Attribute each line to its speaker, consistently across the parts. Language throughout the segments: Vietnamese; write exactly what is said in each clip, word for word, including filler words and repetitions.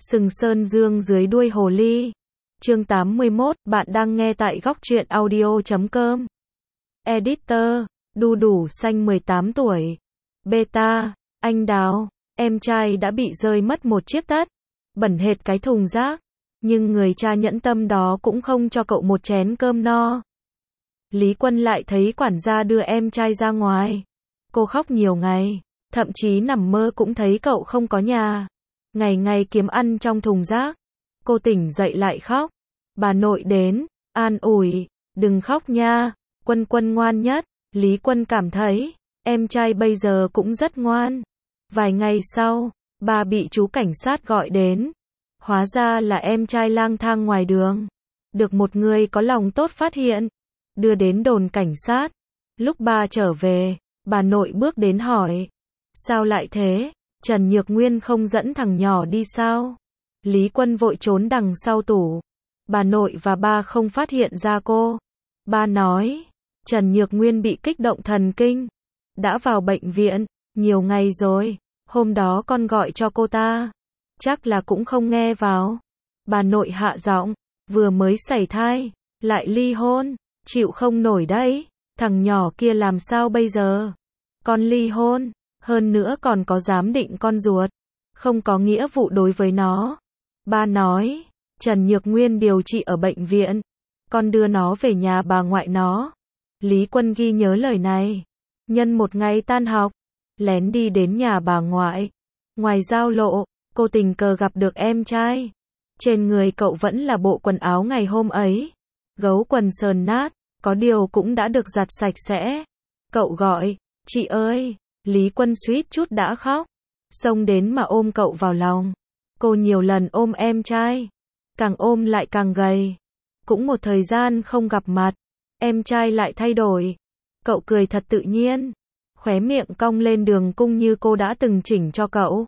Speaker 1: Sừng Sơn Dương dưới đuôi hồ ly. Chương tám mươi mốt, bạn đang nghe tại góc truyện audio chấm com. Editor, đu đủ xanh mười tám tuổi. Beta, anh Đào, em trai đã bị rơi mất một chiếc tất, bẩn hệt cái thùng rác. Nhưng người cha nhẫn tâm đó cũng không cho cậu một chén cơm no. Lý Quân lại thấy quản gia đưa em trai ra ngoài. Cô khóc nhiều ngày, thậm chí nằm mơ cũng thấy cậu không có nhà. Ngày ngày kiếm ăn trong thùng rác. Cô tỉnh dậy lại khóc. Bà nội đến, an ủi, đừng khóc nha, Quân Quân ngoan nhất. Lý Quân cảm thấy, em trai bây giờ cũng rất ngoan. Vài ngày sau, bà bị chú cảnh sát gọi đến. Hóa ra là em trai lang thang ngoài đường. Được một người có lòng tốt phát hiện, đưa đến đồn cảnh sát. Lúc bà trở về, bà nội bước đến hỏi. Sao lại thế? Trần Nhược Nguyên không dẫn thằng nhỏ đi sao? Lý Quân vội trốn đằng sau tủ. Bà nội và ba không phát hiện ra cô. Ba nói, Trần Nhược Nguyên bị kích động thần kinh. Đã vào bệnh viện, nhiều ngày rồi. Hôm đó con gọi cho cô ta. Chắc là cũng không nghe vào. Bà nội hạ giọng, vừa mới sảy thai, lại ly hôn, chịu không nổi đấy. Thằng nhỏ kia làm sao bây giờ? Con ly hôn, hơn nữa còn có giám định con ruột, không có nghĩa vụ đối với nó. Ba nói, Trần Nhược Nguyên điều trị ở bệnh viện, con đưa nó về nhà bà ngoại nó. Lý Quân ghi nhớ lời này. Nhân một ngày tan học, lén đi đến nhà bà ngoại. Ngoài giao lộ, cô tình cờ gặp được em trai. Trên người cậu vẫn là bộ quần áo ngày hôm ấy. Gấu quần sờn nát, có điều cũng đã được giặt sạch sẽ. Cậu gọi, chị ơi. Lý Quân suýt chút đã khóc. Xông đến mà ôm cậu vào lòng. Cô nhiều lần ôm em trai. Càng ôm lại càng gầy. Cũng một thời gian không gặp mặt. Em trai lại thay đổi. Cậu cười thật tự nhiên. Khóe miệng cong lên đường cung như cô đã từng chỉnh cho cậu.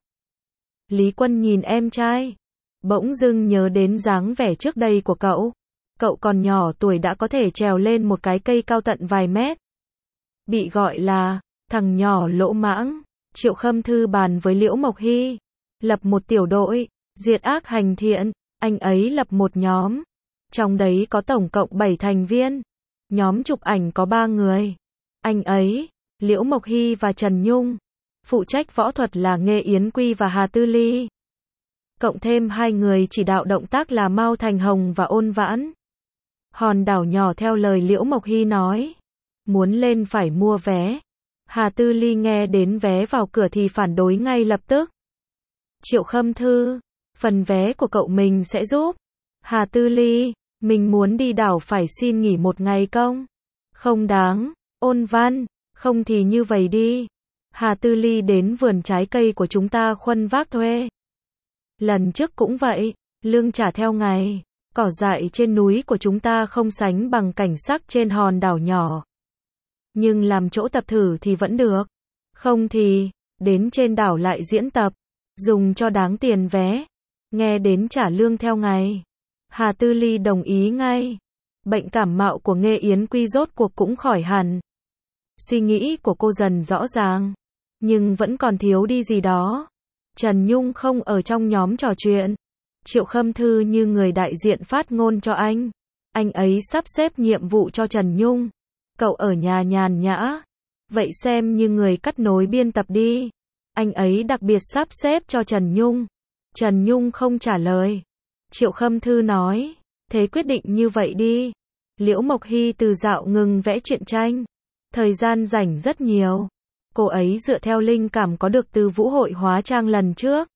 Speaker 1: Lý Quân nhìn em trai. Bỗng dưng nhớ đến dáng vẻ trước đây của cậu. Cậu còn nhỏ tuổi đã có thể trèo lên một cái cây cao tận vài mét. Bị gọi là thằng nhỏ lỗ mãng. Triệu Khâm Thư bàn với Liễu Mộc Hy. Lập một tiểu đội, diệt ác hành thiện. Anh ấy lập một nhóm. Trong đấy có tổng cộng bảy thành viên. Nhóm chụp ảnh có ba người. Anh ấy, Liễu Mộc Hy và Trần Nhung. Phụ trách võ thuật là Nghê Yến Quy và Hà Tư Ly. Cộng thêm hai người chỉ đạo động tác là Mao Thành Hồng và Ôn Vãn. Hòn đảo nhỏ theo lời Liễu Mộc Hy nói. Muốn lên phải mua vé. Hà Tư Ly nghe đến vé vào cửa thì phản đối ngay lập tức. Triệu Khâm Thư, phần vé của cậu mình sẽ giúp. Hà Tư Ly, mình muốn đi đảo phải xin nghỉ một ngày công. Không đáng. Ôn Văn, không thì như vậy đi. Hà Tư Ly đến vườn trái cây của chúng ta khuân vác thuê. Lần trước cũng vậy, lương trả theo ngày. Cỏ dại trên núi của chúng ta không sánh bằng cảnh sắc trên hòn đảo nhỏ. Nhưng làm chỗ tập thử thì vẫn được. Không thì, đến trên đảo lại diễn tập. Dùng cho đáng tiền vé. Nghe đến trả lương theo ngày. Hà Tư Ly đồng ý ngay. Bệnh cảm mạo của Nghê Yến Quy rốt cuộc cũng khỏi hẳn. Suy nghĩ của cô dần rõ ràng. Nhưng vẫn còn thiếu đi gì đó. Trần Nhung không ở trong nhóm trò chuyện. Triệu Khâm Thư như người đại diện phát ngôn cho anh. Anh ấy sắp xếp nhiệm vụ cho Trần Nhung. Cậu ở nhà nhàn nhã. Vậy xem như người cắt nối biên tập đi. Anh ấy đặc biệt sắp xếp cho Trần Nhung. Trần Nhung không trả lời. Triệu Khâm Thư nói. Thế quyết định như vậy đi. Liễu Mộc Hy từ dạo ngừng vẽ truyện tranh. Thời gian rảnh rất nhiều. Cô ấy dựa theo linh cảm có được từ vũ hội hóa trang lần trước.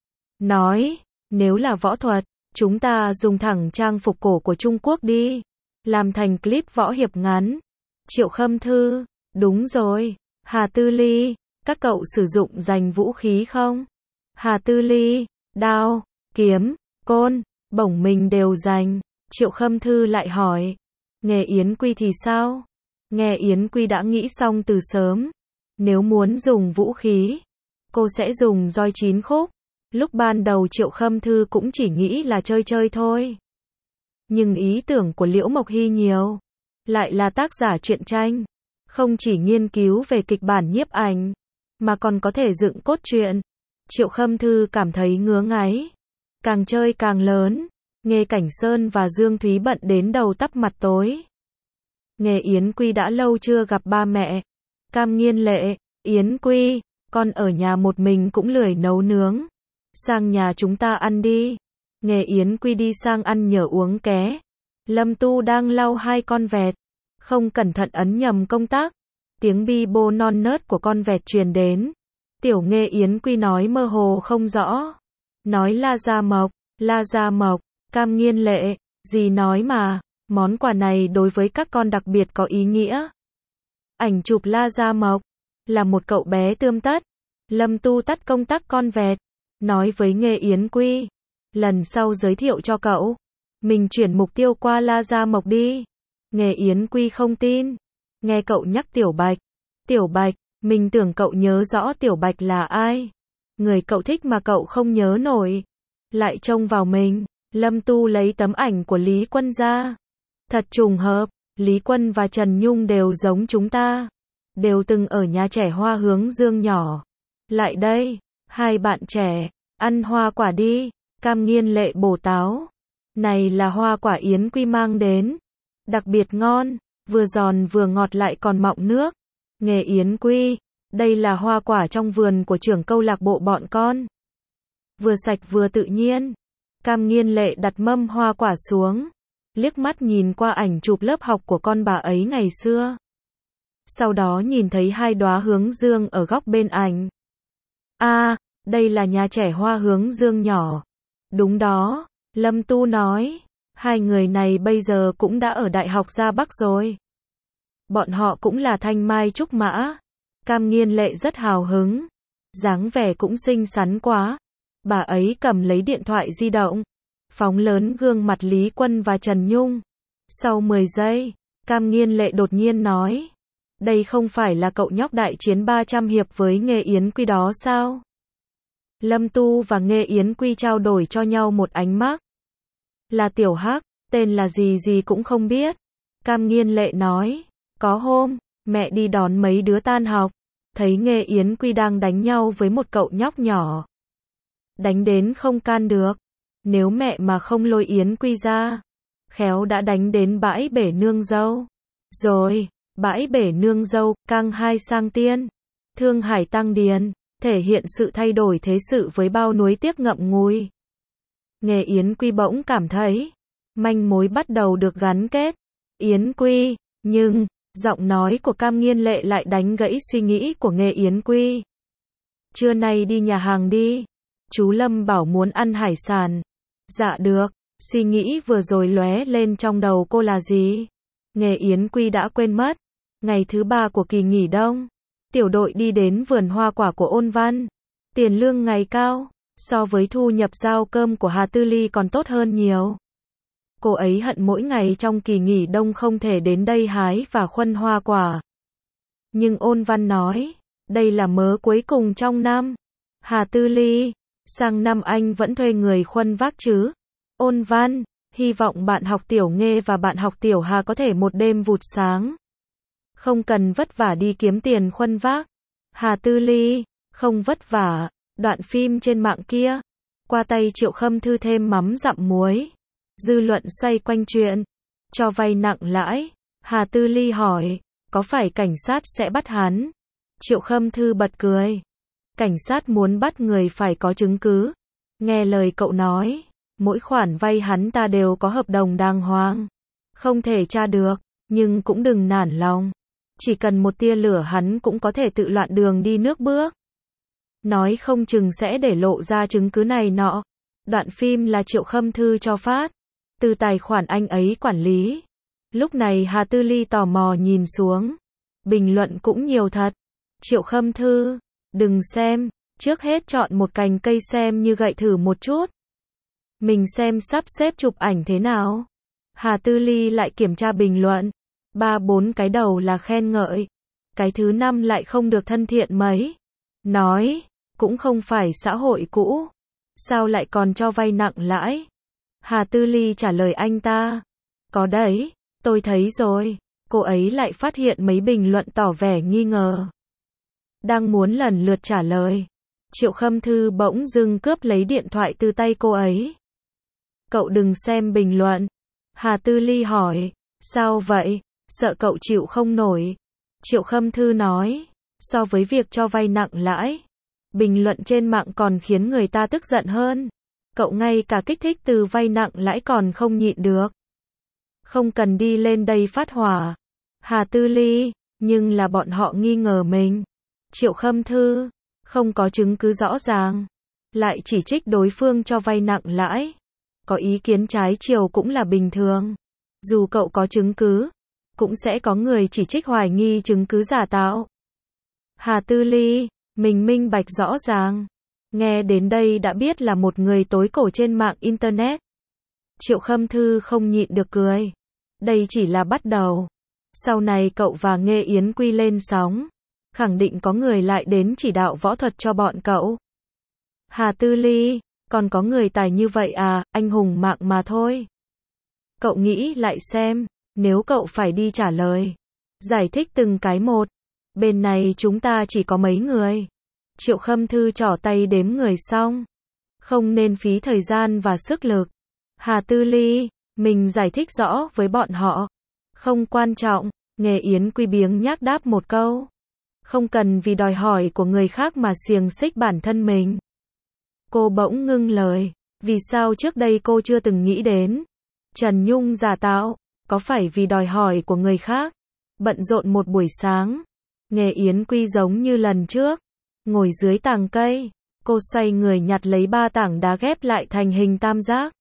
Speaker 1: Nói, nếu là võ thuật, chúng ta dùng thẳng trang phục cổ của Trung Quốc đi. Làm thành clip võ hiệp ngắn. Triệu Khâm Thư, đúng rồi. Hà Tư Ly, các cậu sử dụng giành vũ khí không? Hà Tư Ly, đao, kiếm, côn, bổng mình đều giành. Triệu Khâm Thư lại hỏi, Nghê Yến Quy thì sao? Nghê Yến Quy đã nghĩ xong từ sớm. Nếu muốn dùng vũ khí, cô sẽ dùng roi chín khúc. Lúc ban đầu Triệu Khâm Thư cũng chỉ nghĩ là chơi chơi thôi. Nhưng ý tưởng của Liễu Mộc Hy nhiều. Lại là tác giả truyện tranh. Không chỉ nghiên cứu về kịch bản nhiếp ảnh, mà còn có thể dựng cốt truyện. Triệu Khâm Thư cảm thấy ngứa ngáy. Càng chơi càng lớn. Nghê Cảnh Sơn và Dương Thúy bận đến đầu tắp mặt tối. Nghê Yến Quy đã lâu chưa gặp ba mẹ. Cam Nghiên Lệ, Yến Quy, con ở nhà một mình cũng lười nấu nướng. Sang nhà chúng ta ăn đi. Nghê Yến Quy đi sang ăn nhờ uống ké. Lâm Tu đang lau hai con vẹt. Không cẩn thận ấn nhầm công tắc. Tiếng bi bô non nớt của con vẹt truyền đến. Tiểu Nghê Yến Quy nói mơ hồ không rõ. Nói La Gia Mộc, La Gia Mộc, Cam Nghiên Lệ, dì nói mà, món quà này đối với các con đặc biệt có ý nghĩa. Ảnh chụp La Gia Mộc, là một cậu bé tươm tất. Lâm Tu tắt công tắc con vẹt, nói với Nghê Yến Quy, lần sau giới thiệu cho cậu, mình chuyển mục tiêu qua La Gia Mộc đi. Nghê Yến Quy không tin, nghe cậu nhắc Tiểu Bạch. Tiểu Bạch, mình tưởng cậu nhớ rõ Tiểu Bạch là ai. Người cậu thích mà cậu không nhớ nổi. Lại trông vào mình. Lâm Tu lấy tấm ảnh của Lý Quân ra. Thật trùng hợp, Lý Quân và Trần Nhung đều giống chúng ta. Đều từng ở nhà trẻ Hoa Hướng Dương nhỏ. Lại đây, hai bạn trẻ, ăn hoa quả đi. Cam Nghiên Lệ bổ táo. Này là hoa quả Yến Quy mang đến. Đặc biệt ngon, vừa giòn vừa ngọt lại còn mọng nước. Nghê Yến Quy, đây là hoa quả trong vườn của trưởng câu lạc bộ bọn con. Vừa sạch vừa tự nhiên. Cam Nghiên Lệ đặt mâm hoa quả xuống, liếc mắt nhìn qua ảnh chụp lớp học của con bà ấy ngày xưa. Sau đó nhìn thấy hai đóa hướng dương ở góc bên ảnh. A, à, đây là nhà trẻ Hoa Hướng Dương nhỏ. Đúng đó, Lâm Tu nói, hai người này bây giờ cũng đã ở Đại học Gia Bắc rồi. Bọn họ cũng là thanh mai trúc mã. Cam Nghiên Lệ rất hào hứng, dáng vẻ cũng xinh xắn quá. Bà ấy cầm lấy điện thoại di động, phóng lớn gương mặt Lý Quân và Trần Nhung. Sau mười giây, Cam Nghiên Lệ đột nhiên nói, đây không phải là cậu nhóc đại chiến ba trăm hiệp với Nghê Yến Quy đó sao? Lâm Tu và Nghê Yến Quy trao đổi cho nhau một ánh mắt. Là Tiểu Hắc, tên là gì gì cũng không biết. Cam Nghiên Lệ nói, có hôm, mẹ đi đón mấy đứa tan học, thấy Nghê Yến Quy đang đánh nhau với một cậu nhóc nhỏ. Đánh đến không can được. Nếu mẹ mà không lôi Yến Quy ra, khéo đã đánh đến bãi bể nương dâu. Rồi, bãi bể nương dâu, căng hai sang tiên. Thương Hải Tăng Điền, thể hiện sự thay đổi thế sự với bao nuối tiếc ngậm ngùi. Nghê Yến Quy bỗng cảm thấy, manh mối bắt đầu được gắn kết. Yến Quy, nhưng, giọng nói của Cam Nghiên Lệ lại đánh gãy suy nghĩ của Nghê Yến Quy. Trưa nay đi nhà hàng đi. Chú Lâm bảo muốn ăn hải sản. Dạ được, suy nghĩ vừa rồi lóe lên trong đầu cô là gì? Nghê Yến Quy đã quên mất. Ngày thứ ba của kỳ nghỉ đông, tiểu đội đi đến vườn hoa quả của Ôn Văn. Tiền lương ngày cao, so với thu nhập giao cơm của Hà Tư Ly còn tốt hơn nhiều. Cô ấy hận mỗi ngày trong kỳ nghỉ đông không thể đến đây hái và khuân hoa quả. Nhưng Ôn Văn nói, đây là mớ cuối cùng trong năm. Hà Tư Ly, sang năm anh vẫn thuê người khuân vác chứ? Ôn Văn, hy vọng bạn học Tiểu Nghê và bạn học Tiểu Hà có thể một đêm vụt sáng. Không cần vất vả đi kiếm tiền khuân vác. Hà Tư Ly, không vất vả. Đoạn phim trên mạng kia, qua tay Triệu Khâm Thư thêm mắm dặm muối. Dư luận xoay quanh chuyện cho vay nặng lãi. Hà Tư Ly hỏi, có phải cảnh sát sẽ bắt hắn? Triệu Khâm Thư bật cười. Cảnh sát muốn bắt người phải có chứng cứ. Nghe lời cậu nói, mỗi khoản vay hắn ta đều có hợp đồng đàng hoàng. Không thể tra được, nhưng cũng đừng nản lòng. Chỉ cần một tia lửa hắn cũng có thể tự loạn đường đi nước bước. Nói không chừng sẽ để lộ ra chứng cứ này nọ. Đoạn phim là Triệu Khâm Thư cho phát, từ tài khoản anh ấy quản lý. Lúc này Hà Tư Ly tò mò nhìn xuống. Bình luận cũng nhiều thật. Triệu Khâm Thư, đừng xem, trước hết chọn một cành cây xem như gậy thử một chút. Mình xem sắp xếp chụp ảnh thế nào. Hà Tư Ly lại kiểm tra bình luận. Ba bốn cái đầu là khen ngợi. Cái thứ năm lại không được thân thiện mấy. Nói, cũng không phải xã hội cũ. Sao lại còn cho vay nặng lãi? Hà Tư Ly trả lời anh ta. Có đấy, tôi thấy rồi. Cô ấy lại phát hiện mấy bình luận tỏ vẻ nghi ngờ. Đang muốn lần lượt trả lời. Triệu Khâm Thư bỗng dưng cướp lấy điện thoại từ tay cô ấy. Cậu đừng xem bình luận. Hà Tư Ly hỏi. Sao vậy? Sợ cậu chịu không nổi. Triệu Khâm Thư nói. So với việc cho vay nặng lãi, bình luận trên mạng còn khiến người ta tức giận hơn. Cậu ngay cả kích thích từ vay nặng lãi còn không nhịn được. Không cần đi lên đây phát hỏa. Hà Tư Ly, nhưng là bọn họ nghi ngờ mình. Triệu Khâm Thư, không có chứng cứ rõ ràng, lại chỉ trích đối phương cho vay nặng lãi. Có ý kiến trái chiều cũng là bình thường. Dù cậu có chứng cứ, cũng sẽ có người chỉ trích hoài nghi chứng cứ giả tạo. Hà Tư Ly, mình minh bạch rõ ràng. Nghe đến đây đã biết là một người tối cổ trên mạng Internet. Triệu Khâm Thư không nhịn được cười. Đây chỉ là bắt đầu. Sau này cậu và Nghê Yến Quy lên sóng, khẳng định có người lại đến chỉ đạo võ thuật cho bọn cậu. Hà Tư Ly, còn có người tài như vậy à, anh hùng mạng mà thôi. Cậu nghĩ lại xem, nếu cậu phải đi trả lời, giải thích từng cái một, bên này chúng ta chỉ có mấy người. Triệu Khâm Thư trỏ tay đếm người xong. Không nên phí thời gian và sức lực. Hà Tư Ly, mình giải thích rõ với bọn họ. Không quan trọng, Nghê Yến Quy biếng nhác đáp một câu. Không cần vì đòi hỏi của người khác mà xiềng xích bản thân mình. Cô bỗng ngưng lời. Vì sao trước đây cô chưa từng nghĩ đến? Trần Nhung giả tạo, có phải vì đòi hỏi của người khác? Bận rộn một buổi sáng. Nghê Yến Quy giống như lần trước. Ngồi dưới tàng cây, cô xoay người nhặt lấy ba tảng đá ghép lại thành hình tam giác.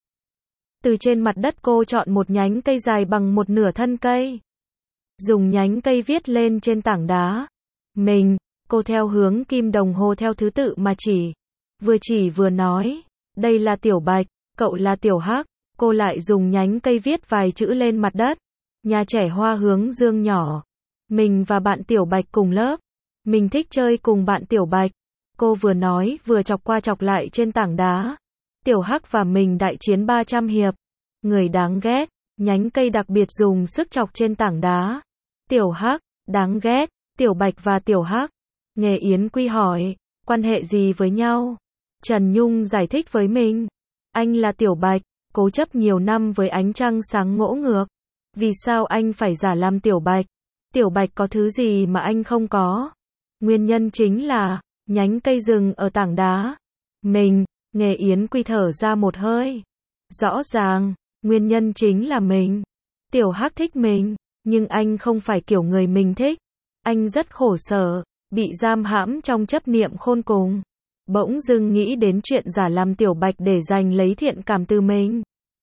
Speaker 1: Từ trên mặt đất cô chọn một nhánh cây dài bằng một nửa thân cây. Dùng nhánh cây viết lên trên tảng đá. Mình, cô theo hướng kim đồng hồ theo thứ tự mà chỉ. Vừa chỉ vừa nói, đây là Tiểu Bạch, cậu là Tiểu Hắc. Cô lại dùng nhánh cây viết vài chữ lên mặt đất. Nhà trẻ Hoa Hướng Dương nhỏ. Mình và bạn Tiểu Bạch cùng lớp. Mình thích chơi cùng bạn Tiểu Bạch. Cô vừa nói vừa chọc qua chọc lại trên tảng đá. Tiểu Hắc và mình đại chiến ba trăm hiệp. Người đáng ghét. Nhánh cây đặc biệt dùng sức chọc trên tảng đá. Tiểu Hắc, đáng ghét. Tiểu Bạch và Tiểu Hắc. Nghê Yến Quy hỏi, quan hệ gì với nhau? Trần Nhung giải thích với mình. Anh là Tiểu Bạch, cố chấp nhiều năm với ánh trăng sáng ngỗ ngược. Vì sao anh phải giả làm Tiểu Bạch? Tiểu Bạch có thứ gì mà anh không có? Nguyên nhân chính là nhánh cây rừng ở tảng đá. Mình, Nghê Yến Quy thở ra một hơi. Rõ ràng, nguyên nhân chính là mình. Tiểu Hắc thích mình, nhưng anh không phải kiểu người mình thích. Anh rất khổ sở, bị giam hãm trong chấp niệm khôn cùng. Bỗng dưng nghĩ đến chuyện giả làm Tiểu Bạch để giành lấy thiện cảm từ mình.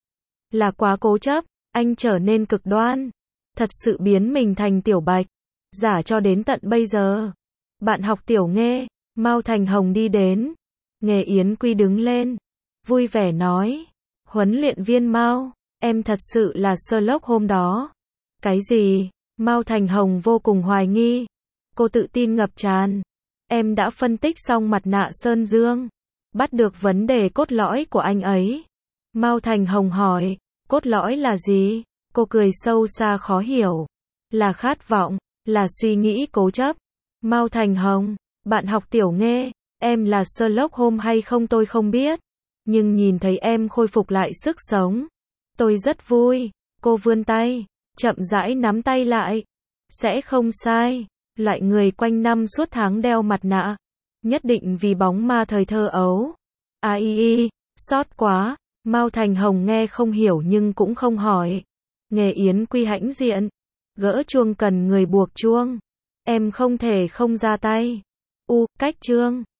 Speaker 1: Là quá cố chấp, anh trở nên cực đoan. Thật sự biến mình thành Tiểu Bạch. Giả cho đến tận bây giờ. Bạn học Tiểu Nghê, Mao Thành Hồng đi đến. Nghê Yến Quy đứng lên. Vui vẻ nói. Huấn luyện viên Mao, em thật sự là Sherlock hôm đó. Cái gì? Mao Thành Hồng vô cùng hoài nghi. Cô tự tin ngập tràn. Em đã phân tích xong mặt nạ Sơn Dương. Bắt được vấn đề cốt lõi của anh ấy. Mao Thành Hồng hỏi. Cốt lõi là gì? Cô cười sâu xa khó hiểu. Là khát vọng, là suy nghĩ cố chấp. Mao Thành Hồng, bạn học Tiểu Nghê, em là Sherlock Holmes hay không tôi không biết. Nhưng nhìn thấy em khôi phục lại sức sống. Tôi rất vui. Cô vươn tay, chậm rãi nắm tay lại. Sẽ không sai. Loại người quanh năm suốt tháng đeo mặt nạ. Nhất định vì bóng ma thời thơ ấu. Ai y, sót quá. Mao Thành Hồng nghe không hiểu nhưng cũng không hỏi. Nghê Yến Quy hãnh diện. Gỡ chuông cần người buộc chuông. Em không thể không ra tay. U, cách chuông.